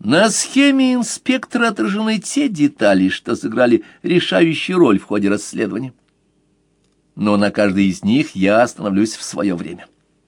На схеме инспектора отражены те детали, что сыграли решающую роль в ходе расследования. Но на каждой из них я остановлюсь в свое время.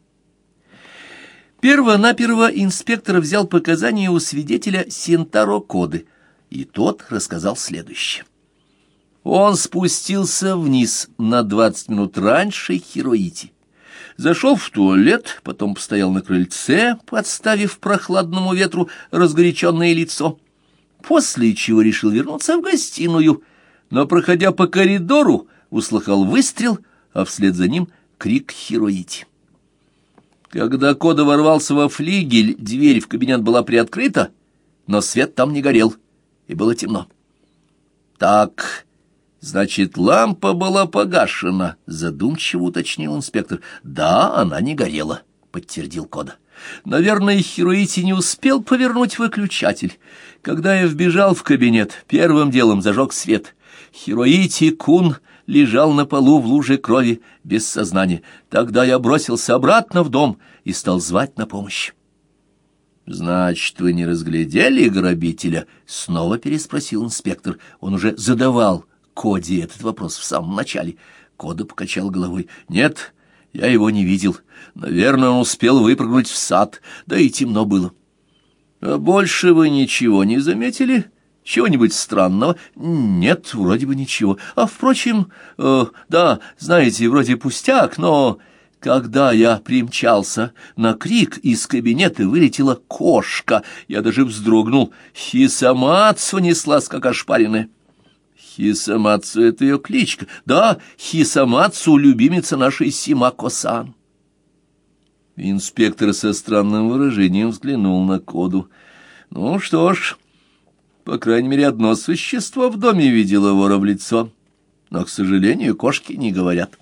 Перво-наперво инспектор взял показания у свидетеля Синтаро Коды, и тот рассказал следующее. Он спустился вниз на 20 минут раньше Хироити. Зашел в туалет, потом постоял на крыльце, подставив прохладному ветру разгоряченное лицо, после чего решил вернуться в гостиную, но, проходя по коридору, услыхал выстрел, а вслед за ним крик Хироити. Когда Кода ворвался во флигель, дверь в кабинет была приоткрыта, но свет там не горел, и было темно. «Так, значит, лампа была погашена», — задумчиво уточнил инспектор. «Да, она не горела», — подтвердил Кода. «Наверное, Хироити не успел повернуть выключатель. Когда я вбежал в кабинет, первым делом зажег свет. Хироити-кун лежал на полу в луже крови, без сознания. Тогда я бросился обратно в дом и стал звать на помощь». «Значит, вы не разглядели грабителя?» — снова переспросил инспектор. Он уже задавал Коде этот вопрос в самом начале. Кода покачал головой. «Нет, я его не видел. Наверное, он успел выпрыгнуть в сад, да и темно было». «А больше вы ничего не заметили? Чего-нибудь странного?» «Нет, вроде бы ничего. А, впрочем, да, знаете, вроде пустяк, но...» Когда я примчался на крик, из кабинета вылетела кошка. Я даже вздрогнул. Хисамацу неслась, как ошпаренная. Хисамацу — это ее кличка. Да, Хисамацу — любимица нашей Симако-сан. Инспектор со странным выражением взглянул на Коду. Ну что ж, по крайней мере, одно существо в доме видело вора в лицо. Но, к сожалению, кошки не говорят.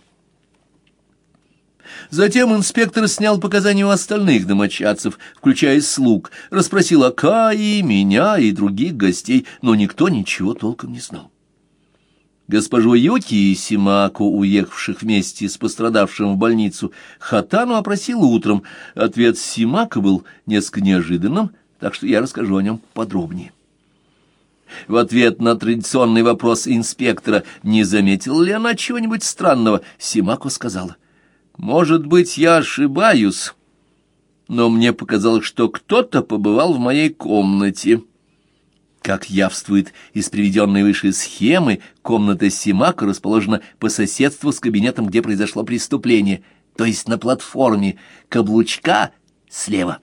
Затем инспектор снял показания у остальных домочадцев, включая слуг, расспросил о Кае, меня и других гостей, но никто ничего толком не знал. Госпожу Юки и Симако, уехавших вместе с пострадавшим в больницу, Хатану опросил утром. Ответ Симако был несколько неожиданным, так что я расскажу о нем подробнее. В ответ на традиционный вопрос инспектора, не заметила ли она чего-нибудь странного, Симако сказала: «Может быть, я ошибаюсь, но мне показалось, что кто-то побывал в моей комнате». Как явствует из приведенной выше схемы, комната Симако расположена по соседству с кабинетом, где произошло преступление, то есть на платформе каблучка слева.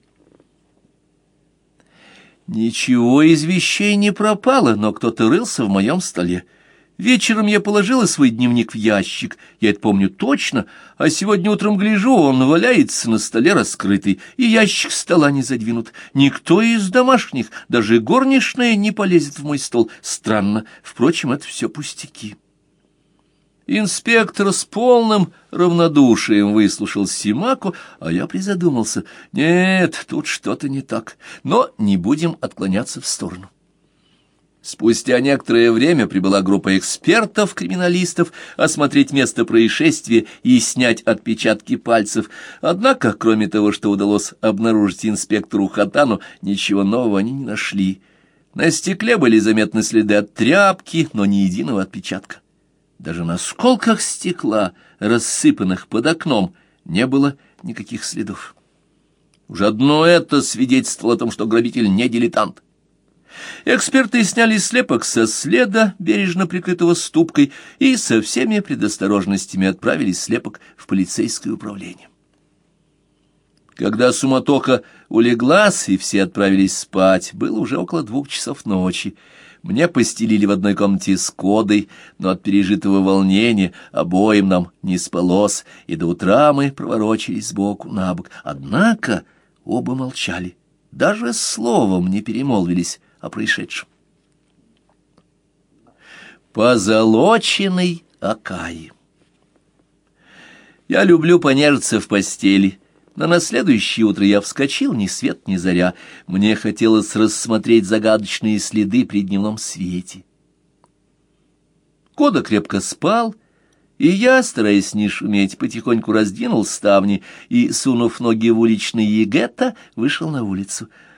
Ничего из вещей не пропало, но кто-то рылся в моем столе. Вечером я положила свой дневник в ящик, я это помню точно, а сегодня утром гляжу, он валяется на столе раскрытый, и ящик стола не задвинут. Никто из домашних, даже горничная, не полезет в мой стол. Странно, впрочем, это все пустяки. Инспектор с полным равнодушием выслушал Симако, а я призадумался. Нет, тут что-то не так, но не будем отклоняться в сторону. Спустя некоторое время прибыла группа экспертов-криминалистов осмотреть место происшествия и снять отпечатки пальцев. Однако, кроме того, что удалось обнаружить инспектору Хатану, ничего нового они не нашли. На стекле были заметны следы от тряпки, но ни единого отпечатка. Даже на осколках стекла, рассыпанных под окном, не было никаких следов. Уже одно это свидетельствовало о том, что грабитель не дилетант. Эксперты сняли слепок со следа, бережно прикрытого ступкой, и со всеми предосторожностями отправили слепок в полицейское управление. Когда суматоха улеглась и все отправились спать, было уже около 2 часов ночи. Мне постелили в одной комнате с Кодой, но от пережитого волнения обоим нам не спалось, и до утра мы проворочились сбоку на бок. Однако оба молчали, даже словом не перемолвились о происшедшем. Позолоченный Акаи. Я люблю понежиться в постели, но на следующее утро я вскочил ни свет ни заря. Мне хотелось рассмотреть загадочные следы при дневном свете. Кода крепко спал, и я, стараясь не шуметь, потихоньку раздвинул ставни и, сунув ноги в уличный егетто, вышел на улицу.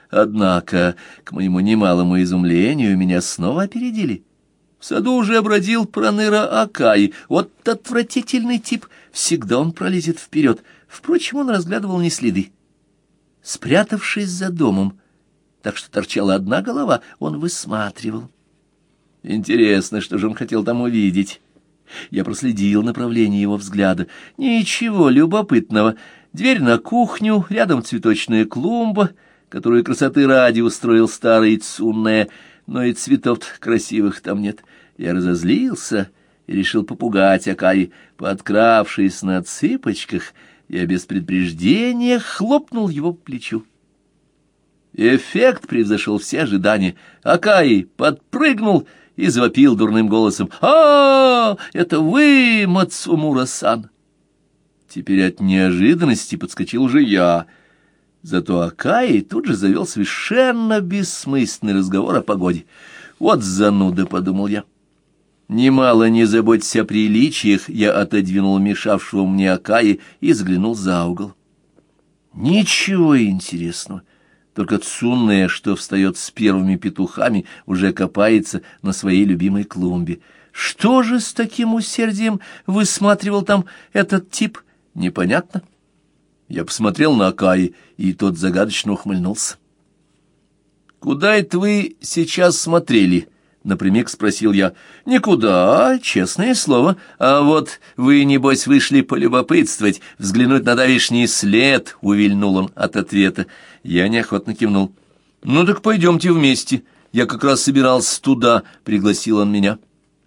Однако, к моему немалому изумлению, меня снова опередили. В саду уже бродил проныра Акаи. Вот отвратительный тип, всегда он пролезет вперед. Впрочем, он разглядывал не следы. Спрятавшись за домом, так что торчала одна голова, он высматривал. Интересно, что же он хотел там увидеть. Я проследил направление его взгляда. Ничего любопытного. Дверь на кухню, рядом цветочная клумба, которую красоты ради устроил старый Цунне, но и цветов красивых там нет. Я разозлился и решил попугать Акаи. Подкравшись на цыпочках, я без предупреждения хлопнул его по плечу. Эффект превзошел все ожидания. Акаи подпрыгнул и завопил дурным голосом: это вы, Мацумура-сан!» Теперь от неожиданности подскочил уже я. Зато Акаи тут же завел совершенно бессмысленный разговор о погоде. «Вот зануда», — подумал я. Немало не заботясь о приличиях, я отодвинул мешавшего мне Акаи и заглянул за угол. Ничего интересного. Только Цунне, что встает с первыми петухами, уже копается на своей любимой клумбе. Что же с таким усердием высматривал там этот тип, непонятно. Я посмотрел на Акаи, и тот загадочно ухмыльнулся. «Куда это вы сейчас смотрели?» — напрямик спросил я. «Никуда, честное слово. А вот вы, небось, вышли полюбопытствовать, взглянуть на давишний след», — увильнул он от ответа. Я неохотно кивнул. «Ну так пойдемте вместе. Я как раз собирался туда», — пригласил он меня.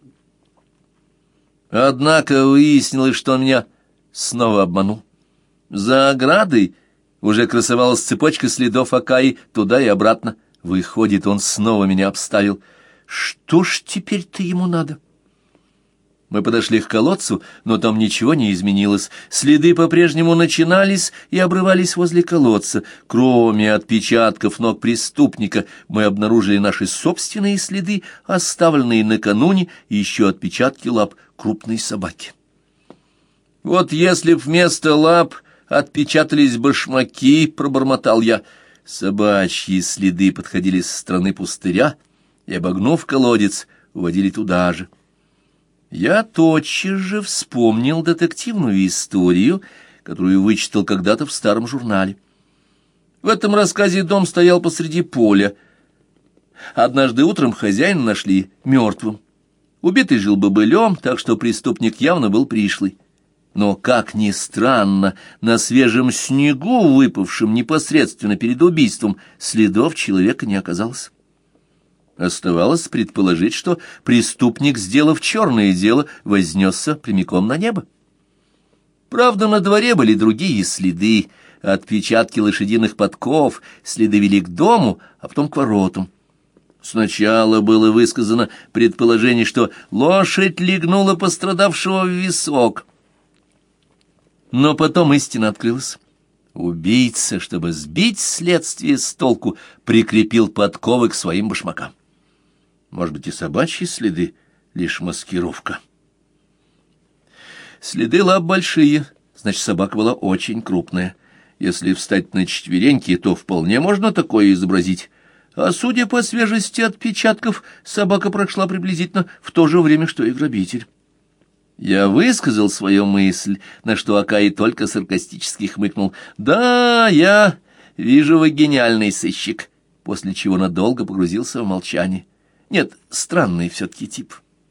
Однако выяснилось, что он меня снова обманул. За оградой уже красовалась цепочка следов Акаи туда и обратно. Выходит, он снова меня обставил. Что ж теперь-то ему надо? Мы подошли к колодцу, но там ничего не изменилось. Следы по-прежнему начинались и обрывались возле колодца. Кроме отпечатков ног преступника, мы обнаружили наши собственные следы, оставленные накануне, и еще отпечатки лап крупной собаки. «Вот если б вместо лап отпечатались башмаки», — пробормотал я. Собачьи следы подходили со стороны пустыря и, обогнув колодец, уводили туда же. Я тотчас же вспомнил детективную историю, которую вычитал когда-то в старом журнале. В этом рассказе дом стоял посреди поля. Однажды утром хозяина нашли мертвым. Убитый жил бобылем, так что преступник явно был пришлый. Но, как ни странно, на свежем снегу, выпавшем непосредственно перед убийством, следов человека не оказалось. Оставалось предположить, что преступник, сделав черное дело, вознесся прямиком на небо. Правда, на дворе были другие следы, отпечатки лошадиных подков, следы вели к дому, а потом к воротам. Сначала было высказано предположение, что лошадь легнула пострадавшего в висок. Но потом истина открылась. Убийца, чтобы сбить следствие с толку, прикрепил подковы к своим башмакам. Может быть, и собачьи следы — лишь маскировка. Следы лап большие, значит, собака была очень крупная. Если встать на четвереньки, то вполне можно такое изобразить. А судя по свежести отпечатков, собака прошла приблизительно в то же время, что и грабитель. Я высказал свою мысль, на что Акаи только саркастически хмыкнул. «Да, я вижу, вы гениальный сыщик», после чего надолго погрузился в молчание. Нет, странный все-таки тип.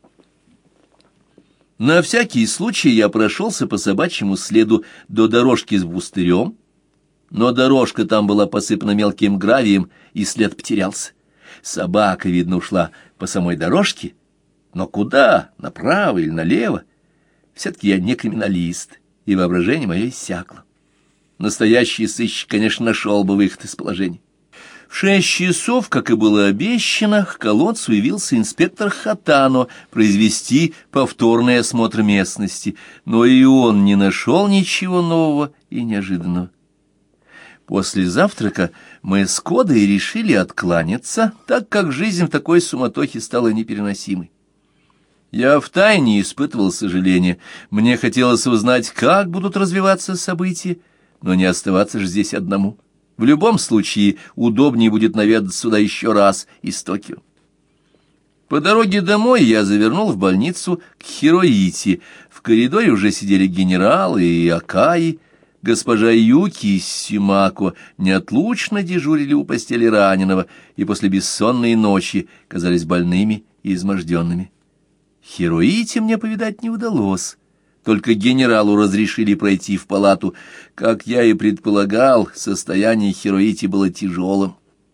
На всякий случай я прошелся по собачьему следу до дорожки с пустырем, но дорожка там была посыпана мелким гравием, и след потерялся. Собака, видно, ушла по самой дорожке, но куда, направо или налево? Все-таки я не криминалист, и воображение мое иссякло. Настоящий сыщик, конечно, нашел бы выход из положения. В 6 часов, как и было обещано, к колодцу явился инспектор Хатано произвести повторный осмотр местности, но и он не нашел ничего нового и неожиданного. После завтрака мы с Кодой решили откланяться, так как жизнь в такой суматохе стала непереносимой. Я втайне испытывал сожаление. Мне хотелось узнать, как будут развиваться события, но не оставаться же здесь одному. В любом случае, удобнее будет наведаться сюда еще раз из Токио. По дороге домой я завернул в больницу к Хироити. В коридоре уже сидели генералы и Акаи. Госпожа Юки и Симако неотлучно дежурили у постели раненого и после бессонной ночи казались больными и изможденными. Хироити мне повидать не удалось. Только генералу разрешили пройти в палату. Как я и предполагал, состояние Хироити было тяжелым.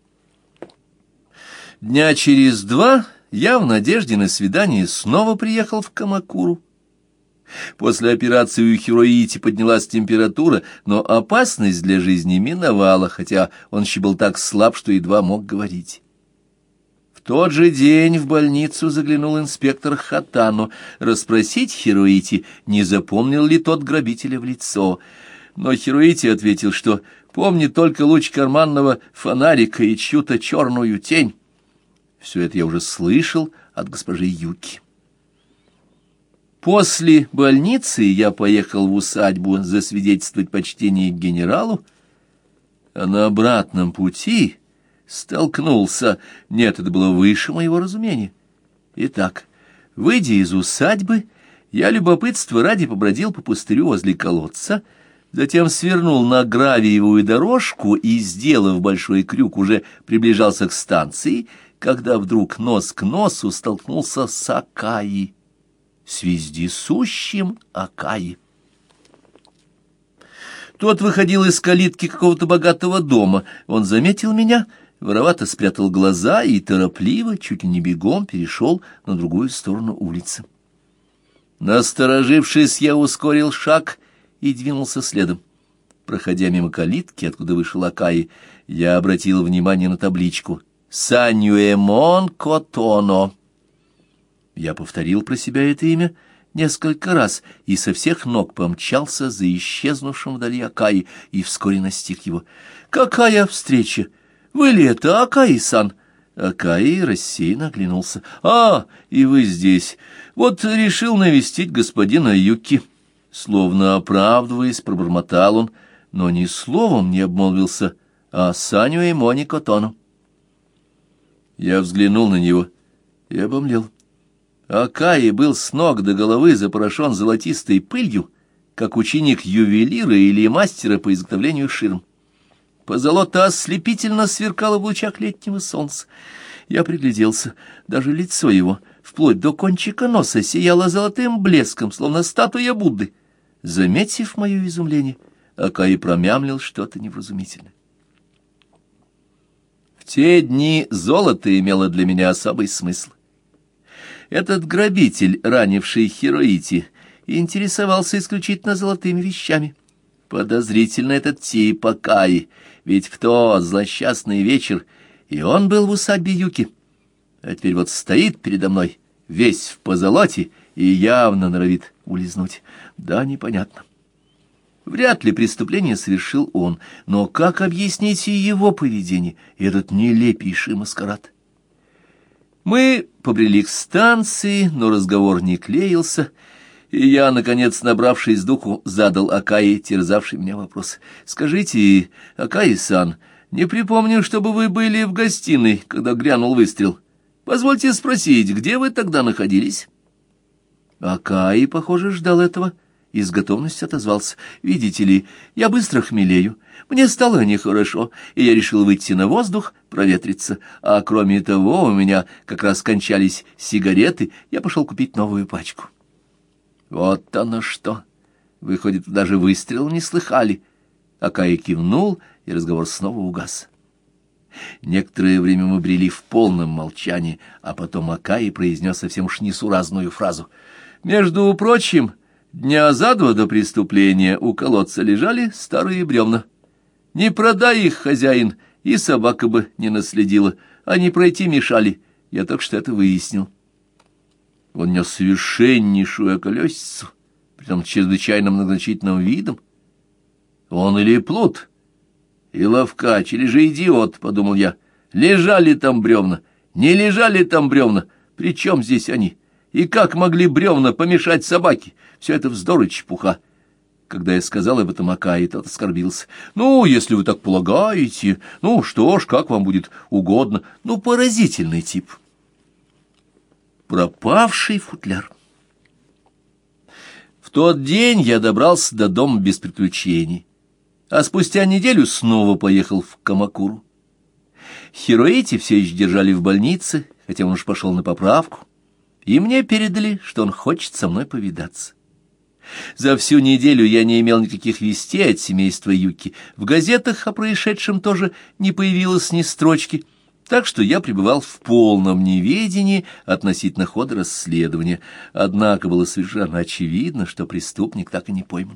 Дня через 2 я в надежде на свидание снова приехал в Камакуру. После операции у Хироити поднялась температура, но опасность для жизни миновала, хотя он еще был так слаб, что едва мог говорить. В тот же день в больницу заглянул инспектор Хатано расспросить Хироити, не запомнил ли тот грабителя в лицо. Но Хироити ответил, что помнит только луч карманного фонарика и чью-то черную тень. Все это я уже слышал от госпожи Юки. После больницы я поехал в усадьбу засвидетельствовать почтение к генералу, а на обратном пути столкнулся... Нет, это было выше моего разумения. Итак, выйдя из усадьбы, я любопытства ради побродил по пустырю возле колодца, затем свернул на гравиевую дорожку и, сделав большой крюк, уже приближался к станции, когда вдруг нос к носу столкнулся с Акаи, с вездесущим Акаи. Тот выходил из калитки какого-то богатого дома. Он заметил меня, воровато спрятал глаза и торопливо, чуть ли не бегом, перешел на другую сторону улицы. Насторожившись, я ускорил шаг и двинулся следом. Проходя мимо калитки, откуда вышел Акаи, я обратил внимание на табличку «Саньюэмон Котоно». Я повторил про себя это имя несколько раз и со всех ног помчался за исчезнувшим вдали Акаи и вскоре настиг его. «Какая встреча! Вы ли это, Акаи-сан?» Акаи рассеянно оглянулся. «А, и вы здесь. Вот решил навестить господина Юки». Словно оправдываясь, пробормотал он, но ни словом не обмолвился о Саньюэмоне Котоно. Я взглянул на него и обомлел. Акаи был с ног до головы запорошен золотистой пылью, как ученик ювелира или мастера по изготовлению ширм. Позолота ослепительно сверкало в лучах летнего солнца. Я пригляделся, даже лицо его, вплоть до кончика носа, сияло золотым блеском, словно статуя Будды. Заметив мое изумление, Акаи промямлил что-то невразумительное. В те дни золото имело для меня особый смысл. Этот грабитель, ранивший Хироити, интересовался исключительно золотыми вещами. Подозрительно этот тип Акаи, ведь в тот злосчастный вечер и он был в усадьбе Юки. А теперь вот стоит передо мной, весь в позолоте, и явно норовит улизнуть. Да, непонятно. Вряд ли преступление совершил он, но как объяснить и его поведение, и этот нелепейший маскарад? Мы побрели к станции, но разговор не клеился, и я, наконец, набравшись духу, задал Акаи, терзавший меня вопрос. «Скажите, Акаи-сан, не припомню, чтобы вы были в гостиной, когда грянул выстрел. Позвольте спросить, где вы тогда находились?» Акаи, похоже, ждал этого и с готовностью отозвался. «Видите ли, я быстро хмелею. Мне стало нехорошо, и я решил выйти на воздух, проветриться. А кроме того, у меня как раз кончались сигареты, я пошел купить новую пачку». «Вот оно что! Выходит, даже выстрел не слыхали». Акаи кивнул, и разговор снова угас. Некоторое время мы брели в полном молчании, а потом Акаи произнес совсем уж несуразную фразу. «Между прочим, дня за 2 до преступления у колодца лежали старые бревна. Не продай их, хозяин, и собака бы не наследила, они пройти мешали, я только что это выяснил». Он нес совершеннейшую околесицу, притом чрезвычайно многозначительным видом. Он или плут, и ловкач, или же идиот, — подумал я. Лежали там бревна, не лежали там бревна, при чем здесь они? И как могли бревна помешать собаке? Все это вздор и чепуха. Когда я сказал об этом Акаи, тот оскорбился. «Ну, если вы так полагаете, ну что ж, как вам будет угодно. Ну, поразительный тип». Пропавший футляр. В тот день я добрался до дома без приключений, а спустя неделю снова поехал в Камакуру. Хироити все еще держали в больнице, хотя он уж пошел на поправку, и мне передали, что он хочет со мной повидаться. За всю неделю я не имел никаких вестей от семейства Юки. В газетах о происшедшем тоже не появилось ни строчки, так что я пребывал в полном неведении относительно хода расследования. Однако было совершенно очевидно, что преступник так и не пойман.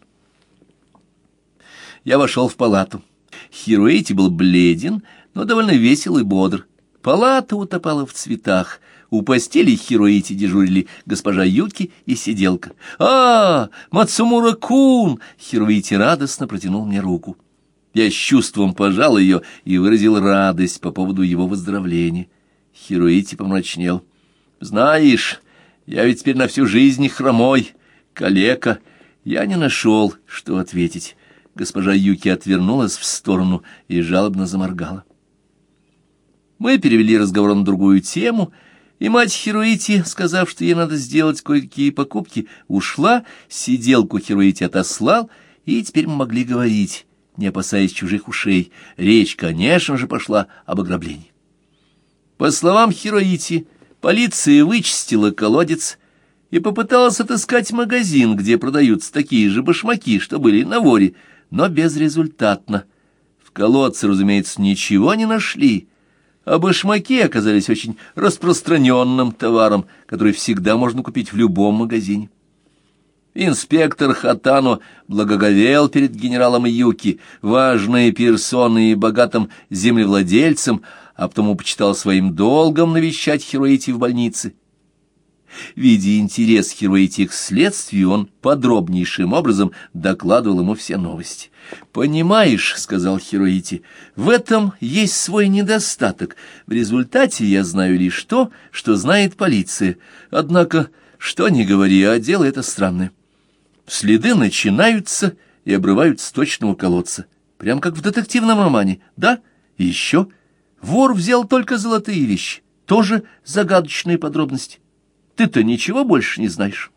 Я вошел в палату. Хироити был бледен, но довольно весел и бодр. Палата утопала в цветах. У постели Хироити дежурили госпожа Юки и сиделка. «А, Мацумура-кун!» Хироити радостно протянул мне руку. Я с чувством пожал ее и выразил радость по поводу его выздоровления. Хироити помрачнел. «Знаешь, я ведь теперь на всю жизнь хромой, калека». Я не нашел, что ответить. Госпожа Юки отвернулась в сторону и жалобно заморгала. Мы перевели разговор на другую тему, и мать Хироити, сказав, что ей надо сделать кое-какие покупки, ушла, сиделку Хироити отослал, и теперь мы могли говорить, не опасаясь чужих ушей. Речь, конечно же, пошла об ограблении. По словам Хироити, полиция вычистила колодец и попыталась отыскать магазин, где продаются такие же башмаки, что были на воре, но безрезультатно. В колодце, разумеется, ничего не нашли, а башмаки оказались очень распространенным товаром, который всегда можно купить в любом магазине. Инспектор Хатано благоговел перед генералом Юки, важной персоной и богатым землевладельцем, а потому почитал своим долгом навещать Хироити в больнице. Видя интерес Хироити к следствию, он подробнейшим образом докладывал ему все новости. «Понимаешь, — сказал Хироити, — в этом есть свой недостаток. В результате я знаю лишь то, что знает полиция. Однако, что ни говори, а дело это странное. Следы начинаются и обрываются с точного колодца, прям как в детективном романе. Да, и еще вор взял только золотые вещи, тоже загадочные подробности. Ты-то ничего больше не знаешь».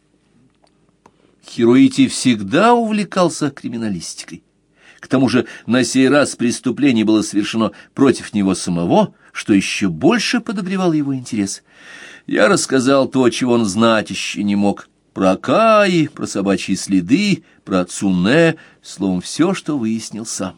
Хироити всегда увлекался криминалистикой. К тому же на сей раз преступление было совершено против него самого, что еще больше подогревало его интерес. Я рассказал то, чего он знать еще не мог. Про Акаи, про собачьи следы, про Цуне, словом, все, что выяснил сам.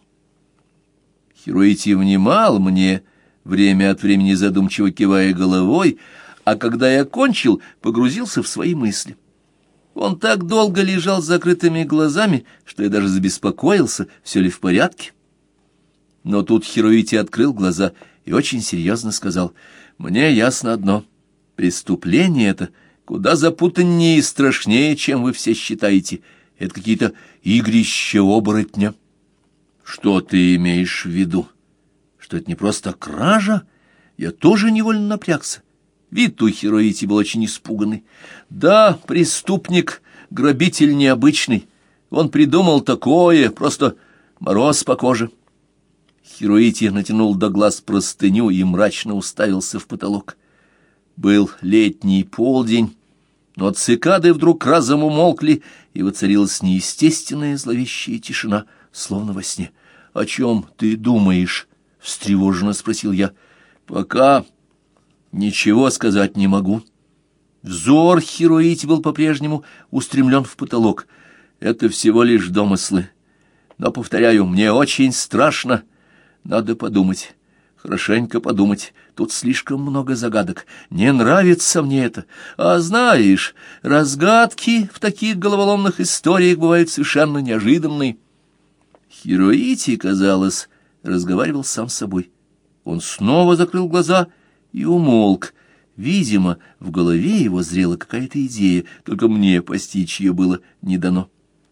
Хироити внимал мне, время от времени задумчиво кивая головой, а когда я кончил, погрузился в свои мысли. Он так долго лежал с закрытыми глазами, что я даже забеспокоился, все ли в порядке. Но тут Хироити открыл глаза и очень серьезно сказал: «Мне ясно одно. Преступление это куда запутаннее и страшнее, чем вы все считаете. Это какие-то игрища оборотня». «Что ты имеешь в виду? Что это не просто кража?» Я тоже невольно напрягся. Вид у Хироити был очень испуганный. «Да, преступник, грабитель необычный. Он придумал такое, просто мороз по коже». Хироити натянул до глаз простыню и мрачно уставился в потолок. Был летний полдень, но цикады вдруг разом умолкли, и воцарилась неестественная зловещая тишина, словно во сне. «О чем ты думаешь?» — встревоженно спросил я. «Пока ничего сказать не могу». Взор Хироити был по-прежнему устремлен в потолок. «Это всего лишь домыслы. Но, повторяю, мне очень страшно. Надо подумать, хорошенько подумать. Тут слишком много загадок. Не нравится мне это. А знаешь, разгадки в таких головоломных историях бывают совершенно неожиданные». Хироити, казалось, разговаривал сам с собой. Он снова закрыл глаза и умолк. Видимо, в голове его зрела какая-то идея, только мне постичь ее было не дано.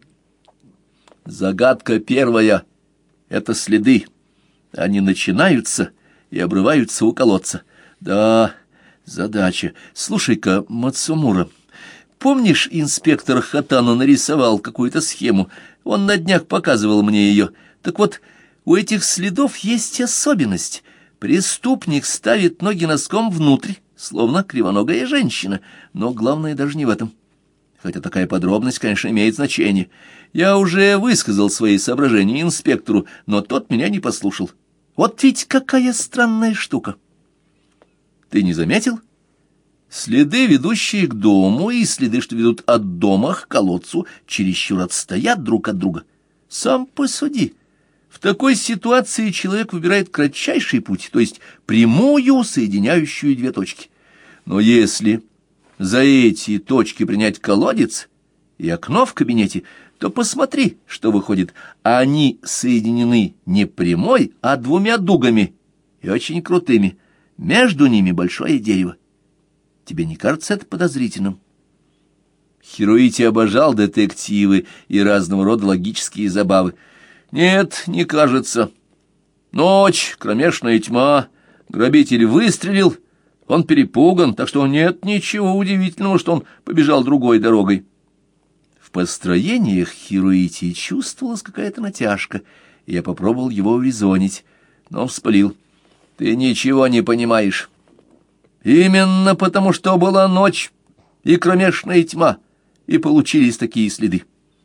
«Загадка первая — это следы. Они начинаются и обрываются у колодца. Да, задача. Слушай-ка, Мацумура, Помнишь, инспектор Хатано нарисовал какую-то схему? Он на днях показывал мне ее. Так вот, у этих следов есть особенность. Преступник ставит ноги носком внутрь, словно кривоногая женщина. Но главное даже не в этом. Хотя такая подробность, конечно, имеет значение. Я уже высказал свои соображения инспектору, но тот меня не послушал. Вот ведь какая странная штука. Ты не заметил? Следы, ведущие к дому, и следы, что ведут от дома к колодцу, чересчур отстоят друг от друга. Сам посуди. В такой ситуации человек выбирает кратчайший путь, то есть прямую, соединяющую две точки. Но если за эти точки принять колодец и окно в кабинете, то посмотри, что выходит. Они соединены не прямой, а двумя дугами, и очень крутыми. Между ними большое дерево. Тебе не кажется это подозрительным? Хироити обожал детективы и разного рода логические забавы. Нет, не кажется. Ночь, кромешная тьма, грабитель выстрелил, он перепуган, так что нет ничего удивительного, что он побежал другой дорогой. В построениях Хироити чувствовалась какая-то натяжка, и я попробовал его урезонить, но он вспылил. Ты ничего не понимаешь. Именно потому, что была ночь и кромешная тьма, и получились такие следы.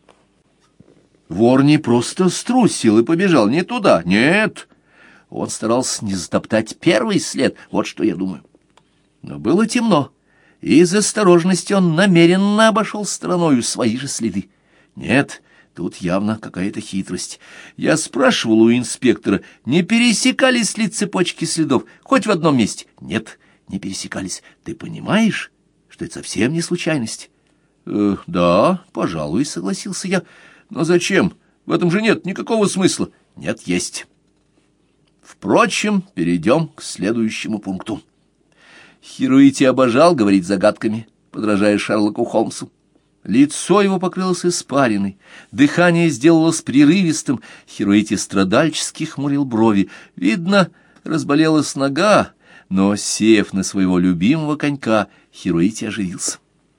Вор не просто струсил и побежал не туда, нет. Он старался не затоптать первый след, вот что я думаю. Но было темно, и из осторожности он намеренно обошел стороною свои же следы. Нет, тут явно какая-то хитрость. Я спрашивал у инспектора, не пересекались ли цепочки следов, хоть в одном месте. Нет, не пересекались. Ты понимаешь, что это совсем не случайность? Да, пожалуй, согласился я. Но зачем? В этом же нет никакого смысла. Нет, есть. Впрочем, перейдем к следующему пункту. Хироити обожал говорить загадками, подражая Шерлоку Холмсу. Лицо его покрылось испариной, дыхание сделалось прерывистым, Хироити страдальчески хмурил брови. Видно, разболелась нога, но, сев на своего любимого конька, Хироити оживился.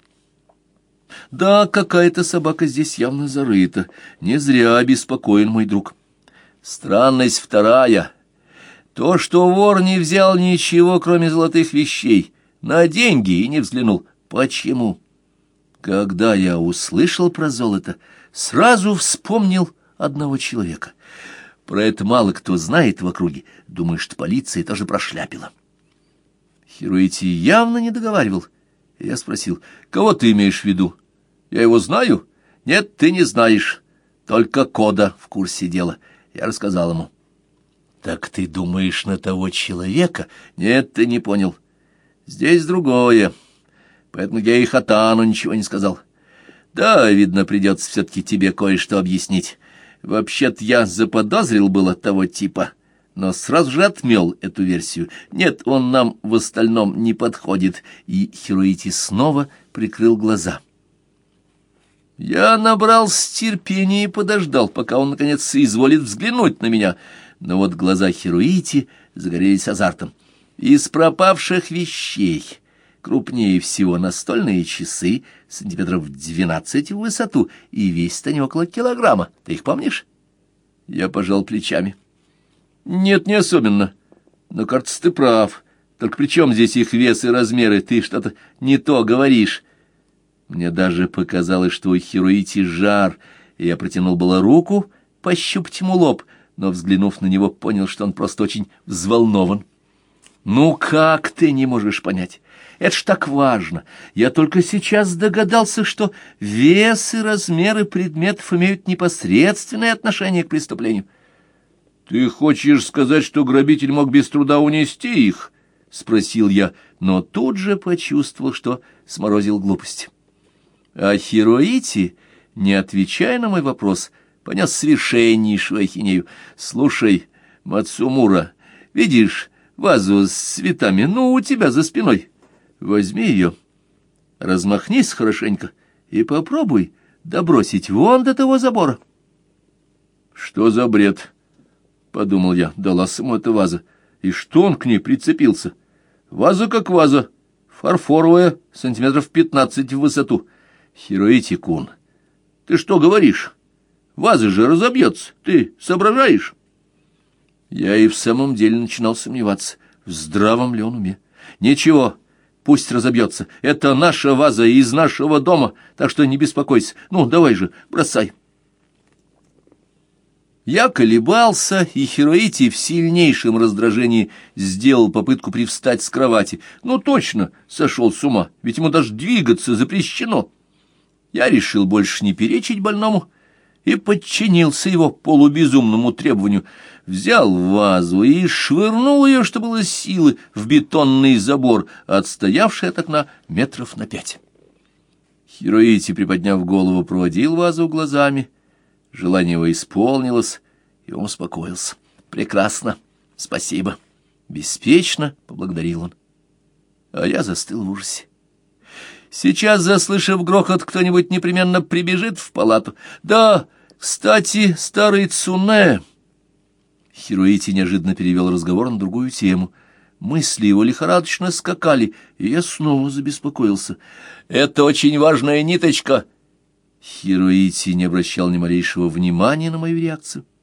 Да, какая-то собака здесь явно зарыта, не зря обеспокоен мой друг. Странность вторая. То, что вор не взял ничего, кроме золотых вещей, на деньги и не взглянул. Почему? Когда я услышал про золото, сразу вспомнил одного человека. Про это мало кто знает в округе. Думаю, что полиция тоже прошляпила. Хироити явно не договаривал. Я спросил, кого ты имеешь в виду? Я его знаю? Нет, ты не знаешь. Только Кода в курсе дела. Я рассказал ему. Так ты думаешь на того человека? Нет, ты не понял. Здесь другое. Поэтому я и Хатану ничего не сказал. Да, видно, придется все-таки тебе кое-что объяснить. Вообще-то я заподозрил было того типа, но сразу же отмел эту версию. Нет, он нам в остальном не подходит. И Хироити снова прикрыл глаза. Я набрался терпения и подождал, пока он, наконец, соизволит взглянуть на меня. Но вот глаза Хироити загорелись азартом. Из пропавших вещей крупнее всего настольные часы, сантиметров 12 в высоту, и весят они около килограмма. Ты их помнишь? Я пожал плечами. Нет, не особенно. Но, кажется, ты прав. Только при чем здесь их вес и размеры? Ты что-то не то говоришь. Мне даже показалось, что у Хироити жар, и я протянул было руку пощупать ему лоб, но, взглянув на него, понял, что он просто очень взволнован. «Ну как ты не можешь понять? Это ж так важно. Я только сейчас догадался, что вес и размеры предметов имеют непосредственное отношение к преступлению». «Ты хочешь сказать, что грабитель мог без труда унести их?» — спросил я, но тут же почувствовал, что сморозил глупость. А Хироити, не отвечая на мой вопрос, понес совершеннейшую ахинею. «Слушай, Мацумура, видишь вазу с цветами, ну, у тебя за спиной? Возьми ее, размахнись хорошенько и попробуй добросить вон до того забора». «Что за бред?» — подумал я. Далась ему эта ваза. И что он к ней прицепился? Ваза как ваза, фарфоровая, сантиметров 15 в высоту. Хироити-кун, ты что говоришь? Ваза же разобьется, ты соображаешь? Я и в самом деле начинал сомневаться, в здравом ли он уме. Ничего, пусть разобьется, это наша ваза из нашего дома, так что не беспокойся. Ну, давай же, бросай. Я колебался, и Хироити в сильнейшем раздражении сделал попытку привстать с кровати. Ну, точно, сошел с ума, ведь ему даже двигаться запрещено. Я решил больше не перечить больному и подчинился его полубезумному требованию. Взял вазу и швырнул ее, что было силы, в бетонный забор, отстоявший от окна метров на 5. Хироити, приподняв голову, проводил вазу глазами. Желание его исполнилось, и он успокоился. «Прекрасно, спасибо». Беспечно поблагодарил он. А я застыл в ужасе. Сейчас, заслышав грохот, кто-нибудь непременно прибежит в палату. Да, кстати, старый Цуне... Хироити неожиданно перевел разговор на другую тему. Мысли его лихорадочно скакали, и я снова забеспокоился. «Это очень важная ниточка». Хироити не обращал ни малейшего внимания на мою реакцию.